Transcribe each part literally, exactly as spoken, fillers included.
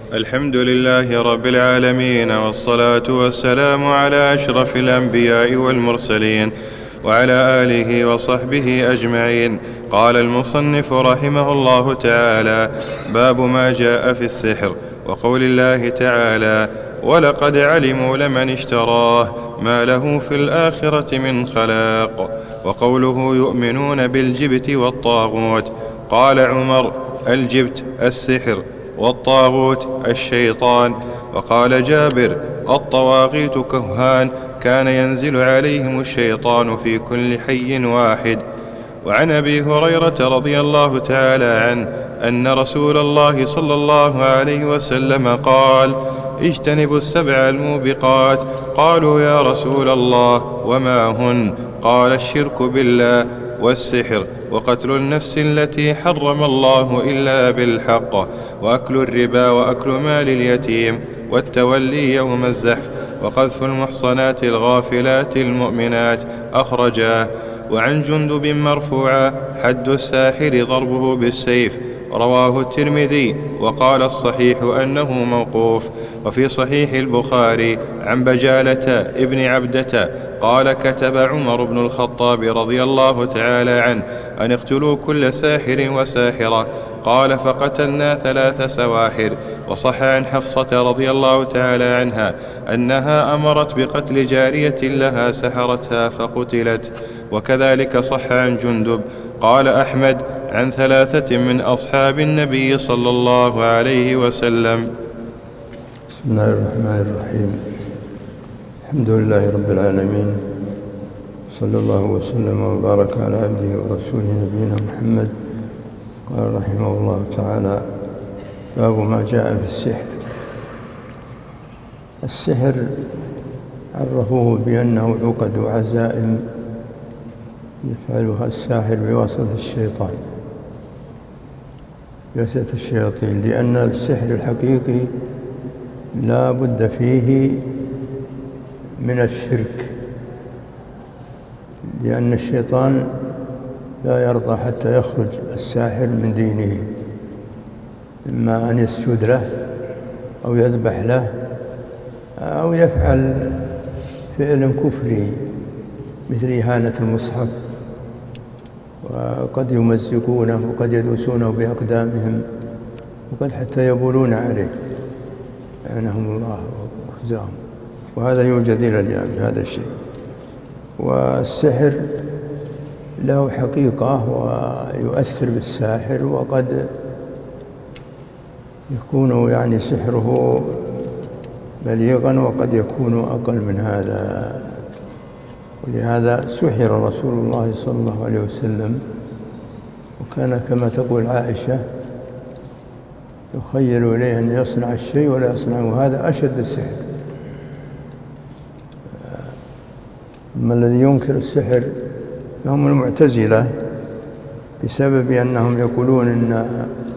الحمد لله رب العالمين، والصلاة والسلام على أشرف الأنبياء والمرسلين وعلى آله وصحبه أجمعين. قال المصنف رحمه الله تعالى: باب ما جاء في السحر، وقول الله تعالى: ولقد علموا لمن اشتراه ما له في الآخرة من خلاق. وقوله يؤمنون بالجبت والطاغوت. قال عمر: الجبت السحر، والطاغوت الشيطان. وقال جابر: الطواغيت كهان كان ينزل عليهم الشيطان في كل حي واحد. وعن أبي هريرة رضي الله تعالى عنه أن رسول الله صلى الله عليه وسلم قال: اجتنبوا السبع الموبقات. قالوا: يا رسول الله وما هن؟ قال: الشرك بالله، والسحر، وقتل النفس التي حرم الله إلا بالحق، وأكل الربا، وأكل مال اليتيم، والتولي يوم الزحف، وقذف المحصنات الغافلات المؤمنات. أخرجاه. وعن جندب مرفوعا: حد الساحر ضربه بالسيف. رواه الترمذي، وقال الصحيح أنه موقوف. وفي صحيح البخاري عن بجالة ابن عبدة قال: كتب عمر بن الخطاب رضي الله تعالى عنه أن اقتلوا كل ساحر وساحرة. قال: فقتلنا ثلاث سواحر. وصح عن حفصة رضي الله تعالى عنها أنها أمرت بقتل جارية لها سحرتها فقتلت. وكذلك صح عن جندب. قال أحمد عن ثلاثة من أصحاب النبي صلى الله عليه وسلم. بسم الله الرحمن الرحيم. الحمد لله رب العالمين، صلى الله وسلم وبارك على عبده ورسوله نبينا محمد. قال رحمه الله تعالى: باب ما جاء في السحر. السحر عرفوه بأنه عقد وعزائم يفعلها الساحر بواسطة الشيطان، بواسطة الشياطين، لأن السحر الحقيقي لا بد فيه من الشرك، لأن الشيطان لا يرضى حتى يخرج الساحر من دينه، إما أن يسجد له أو يذبح له أو يفعل فعل كفري مثل إهانة المصحف، وقد يمزقونه وقد يدوسونه بأقدامهم، وقد حتى يبولون عليه لعنهم الله وأخزاهم. وهذا يوجد إلى اليوم هذا الشيء. والسحر له حقيقة ويؤثر بالساحر، وقد يكون يعني سحره بليغا وقد يكون أقل من هذا. ولهذا سحر رسول الله صلى الله عليه وسلم، وكان كما تقول عائشة يخيل إليه أن يصنع الشيء ولا يصنعه، هذا أشد السحر. أما الذي ينكر السحر فهم المعتزلة، بسبب أنهم يقولون أن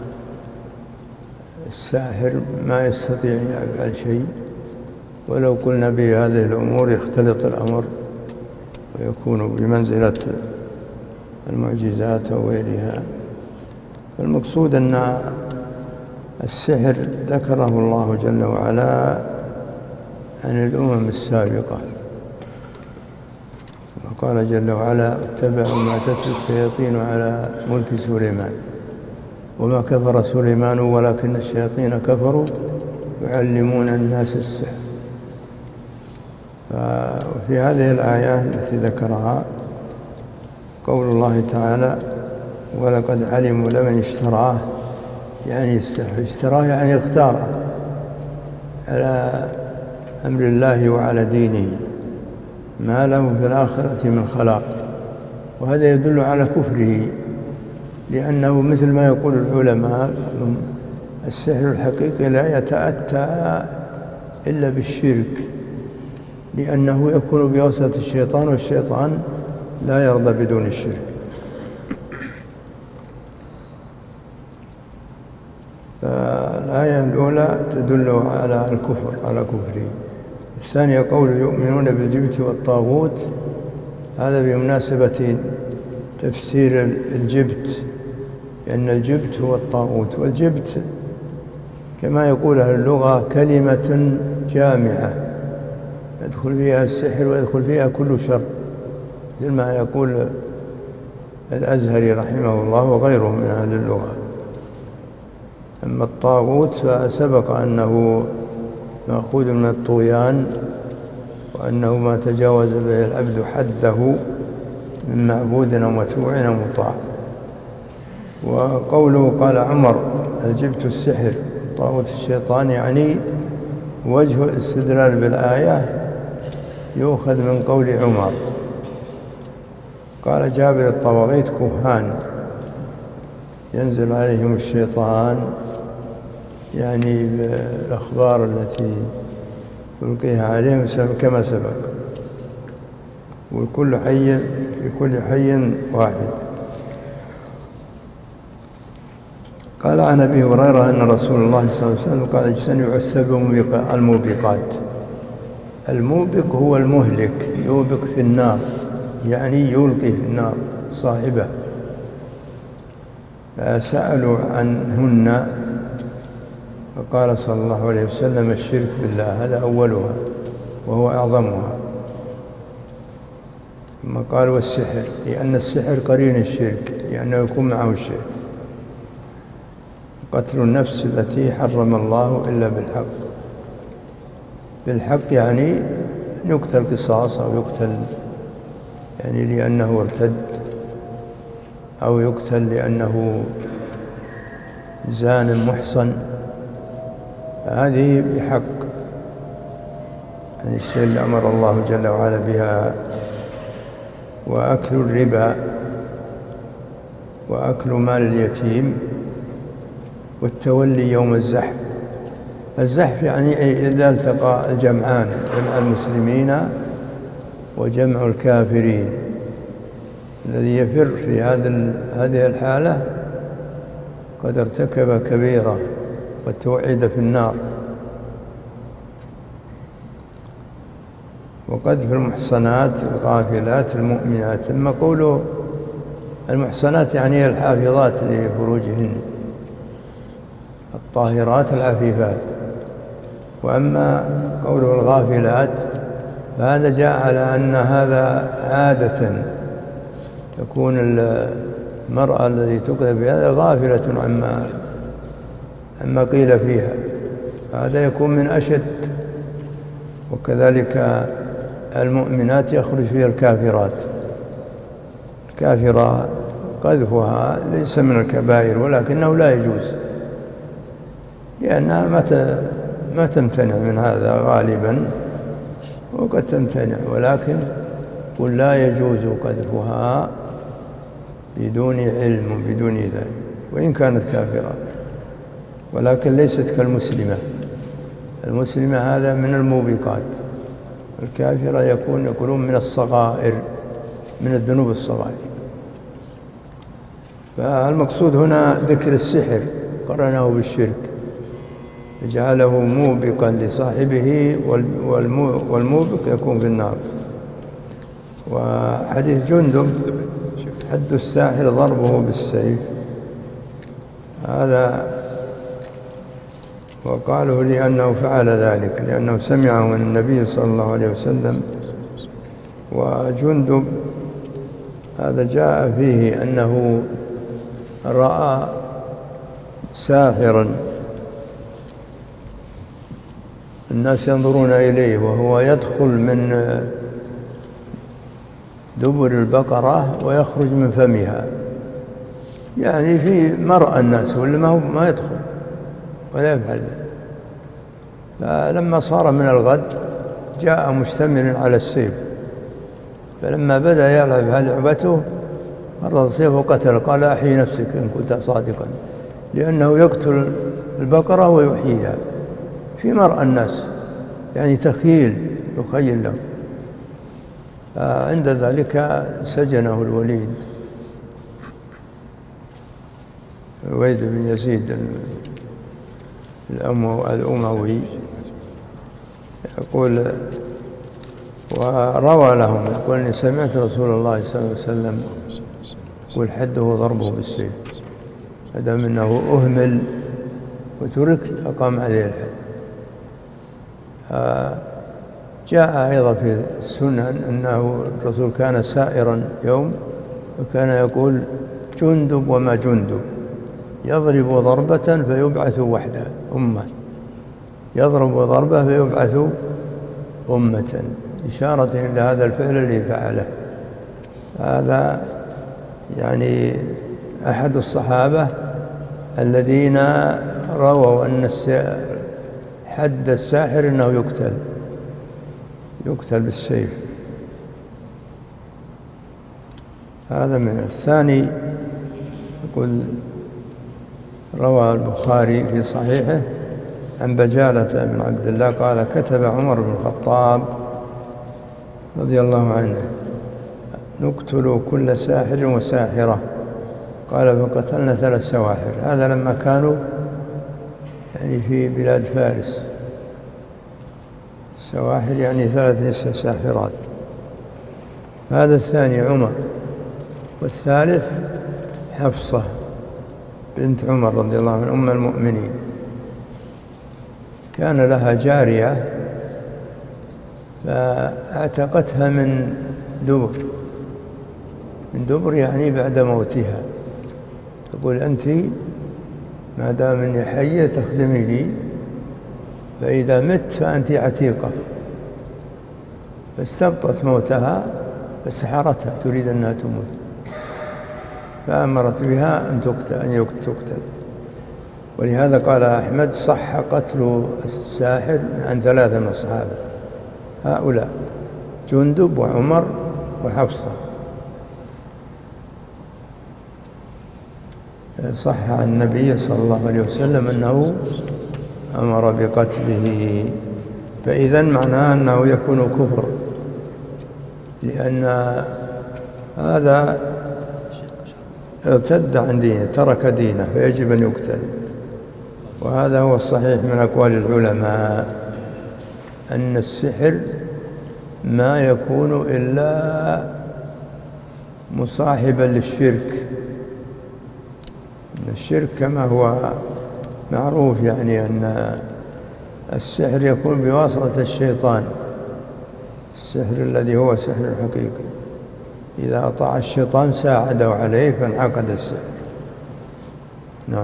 الساحر ما يستطيع أن يفعل شيء، ولو قلنا بهذه الأمور يختلط الأمر ويكون بمنزلة المعجزات وغيرها. المقصود أن السحر ذكره الله جل وعلا عن الأمم السابقة، وقال جل وعلا: اتبعوا ما تتلو الشياطين على ملك سليمان وما كفر سليمان ولكن الشياطين كفروا يعلمون الناس السحر. ففي هذه الآية التي ذكرها قول الله تعالى: ولقد علموا لمن اشتراه، يعني السحر اشتراه يعني اختاره على أمر الله وعلى دينه، ما له في الآخرة من خلاق. وهذا يدل على كفره، لأنه مثل ما يقول العلماء السحر الحقيقي لا يتأتى إلا بالشرك، لأنه يكون بواسطة الشيطان، والشيطان لا يرضى بدون الشرك. فالآية الأولى تدل على الكفر، على كفره. الثانية قول يؤمنون بالجبت والطاغوت، هذا بمناسبة تفسير الجبت، لأن الجبت هو الطاغوت. والجبت كما يقول أهل اللغة كلمة جامعة يدخل فيها السحر ويدخل فيها كل شر، مثل ما يقول الأزهري رحمه الله وغيره من أهل اللغة. أما الطاغوت فسبق أنه مأخوذ من الطغيان، وأنه ما تجاوز به العبد حده من معبود أو متبوع أو مطاع. وقوله قال عمر أجبت السحر طاغوت الشيطان، يعني وجه الاستدلال بالآية يؤخذ من قول عمر. قال جابر الطواغيت كهان ينزل عليهم الشيطان، يعني بالأخبار التي يلقيها عليهم كما سبق، وكل حي في كل حي واحد. قال عن أبي هريرة أن رسول الله صلى الله عليه وسلم قال اجتنبوا السبع الموبقات. الموبق هو المهلك، يوبق في النار يعني يلقي في النار صاحبه. فسألوا عنهن فقال صلى الله عليه وسلم الشرك بالله، هذا أولها وهو أعظمها. ثم قال والسحر، لأن السحر قرين الشرك، لأنه يكون معه الشرك. قتل النفس التي حرم الله إلا بالحق. بالحق يعني يقتل قصاص، أو يقتل يعني لأنه ارتد، أو يقتل لأنه زان محصن، هذه بحق، يعني الشيء اللي أمر الله جل وعلا بها. وأكل الربا، وأكل مال اليتيم، والتولي يوم الزحف. الزحف يعني إذا التقى الجمعان، جمع المسلمين وجمع الكافرين، الذي يفر في هذه الحالة قد ارتكب كبيرة قد توعد في النار. وقذف المحصنات الغافلات المؤمنات. ثم قوله المحصنات يعني الحافظات لفروجهن، الطاهرات العفيفات. وأما قوله الغافلات فهذا جاء على أن هذا عادة تكون المرأة التي تقذف بهذا غافلة عما عما قيل فيها، هذا يكون من أشد. وكذلك المؤمنات يخرج فيها الكافرات. الكافرة قذفها ليس من الكبائر، ولكنه لا يجوز، لأنها ما تمتنع من هذا غالبا، وقد تمتنع، ولكن قل لا يجوز قذفها بدون علم وبدون ذلك، وإن كانت كافرة، ولكن ليست كالمسلمة. المسلمة هذا من الموبقات، الكافرة يكون يقولون من الصغائر، من الذنوب الصغائر. فالمقصود هنا ذكر السحر قرنه بالشرك، جعله موبقا لصاحبه، والموبق يكون في النار. وحديث جندب حد الساحر ضربه بالسيف، هذا وقاله لأنه فعل ذلك، لأنه سمعه من النبي صلى الله عليه وسلم. وجندب هذا جاء فيه أنه رأى ساحرا الناس ينظرون إليه، وهو يدخل من دبر البقرة ويخرج من فمها، يعني في مرأى الناس، ولا ما هو ما يدخل ولا يفعل. فلما صار من الغد جاء مشتمل على السيف، فلما بدأ يلعب لعبته فرض سيفه وقتل. قال أحيي نفسك إن كنت صادقا، لأنه يقتل البقرة ويحييها في مرأى الناس، يعني تخيل يخيل له. عند ذلك سجنه الوليد الوليد بن يزيد الأموي، يقول وروى لهم يقول إني سمعت رسول الله صلى الله عليه وسلم يقول حده ضربه بالسيف، هذا منه أهمل وترك أقام عليه الحد. جاء أيضا في السنن أنه الرسول كان سائرا يوم وكان يقول جندب وما جندب، يضرب ضربة فيبعث وحده أمة، يضرب ضربة فيبعث أمة، إشارة إلى هذا الفعل الذي فعله. هذا يعني أحد الصحابة الذين رووا أن حد الساحر أنه يقتل يقتل بالسيف. هذا من الثاني. يقول روى البخاري في صحيحه عن بجالة بن عبد الله قال كتب عمر بن الخطاب رضي الله عنه نقتل كل ساحر وساحرة، قال فقتلنا ثلاث سواحر. هذا لما كانوا يعني في بلاد فارس، السواحر يعني ثلاث ساحرات. هذا الثاني عمر. والثالث حفصة بنت عمر رضي الله عنها أم المؤمنين، كان لها جارية فاعتقتها من دبر، من دبر يعني بعد موتها، تقول أنت ما دام أني حية تخدمي لي، فإذا مت فأنت عتيقة. فاستبطت موتها فسحرتها تريد أنها تموت، فأمرت بها أن تقتل, أن تقتل. ولهذا قال أحمد صح قتل الساحر عن ثلاثة من الصحابة، هؤلاء جندب وعمر وحفصة. صح عن النبي صلى الله عليه وسلم أنه أمر بقتله. فإذا معناه أنه يكون كفر، لأن هذا ارتد عن دينه، ترك دينه، فيجب أن يقتل. وهذا هو الصحيح من أقوال العلماء، أن السحر ما يكون إلا مصاحبا للشرك. الشرك كما هو معروف يعني أن السحر يكون بواسطة الشيطان، السحر الذي هو سحر الحقيقي، إذا أطاع الشيطان ساعده عليه فانعقد السحر. نعم.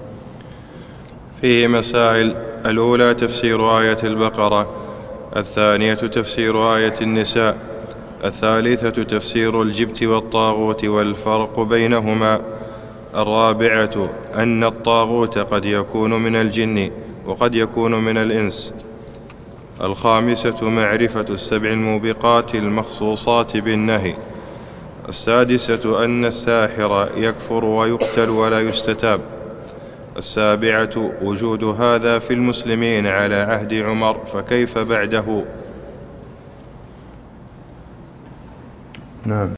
فيه مسائل: الأولى تفسير آية البقرة، الثانية تفسير آية النساء، الثالثة تفسير الجبت والطاغوت والفرق بينهما، الرابعة أن الطاغوت قد يكون من الجن وقد يكون من الإنس، الخامسة معرفة السبع الموبقات المخصوصات بالنهي، السادسة أن الساحر يكفر ويقتل ولا يستتاب، السابعة وجود هذا في المسلمين على عهد عمر فكيف بعده. نعم.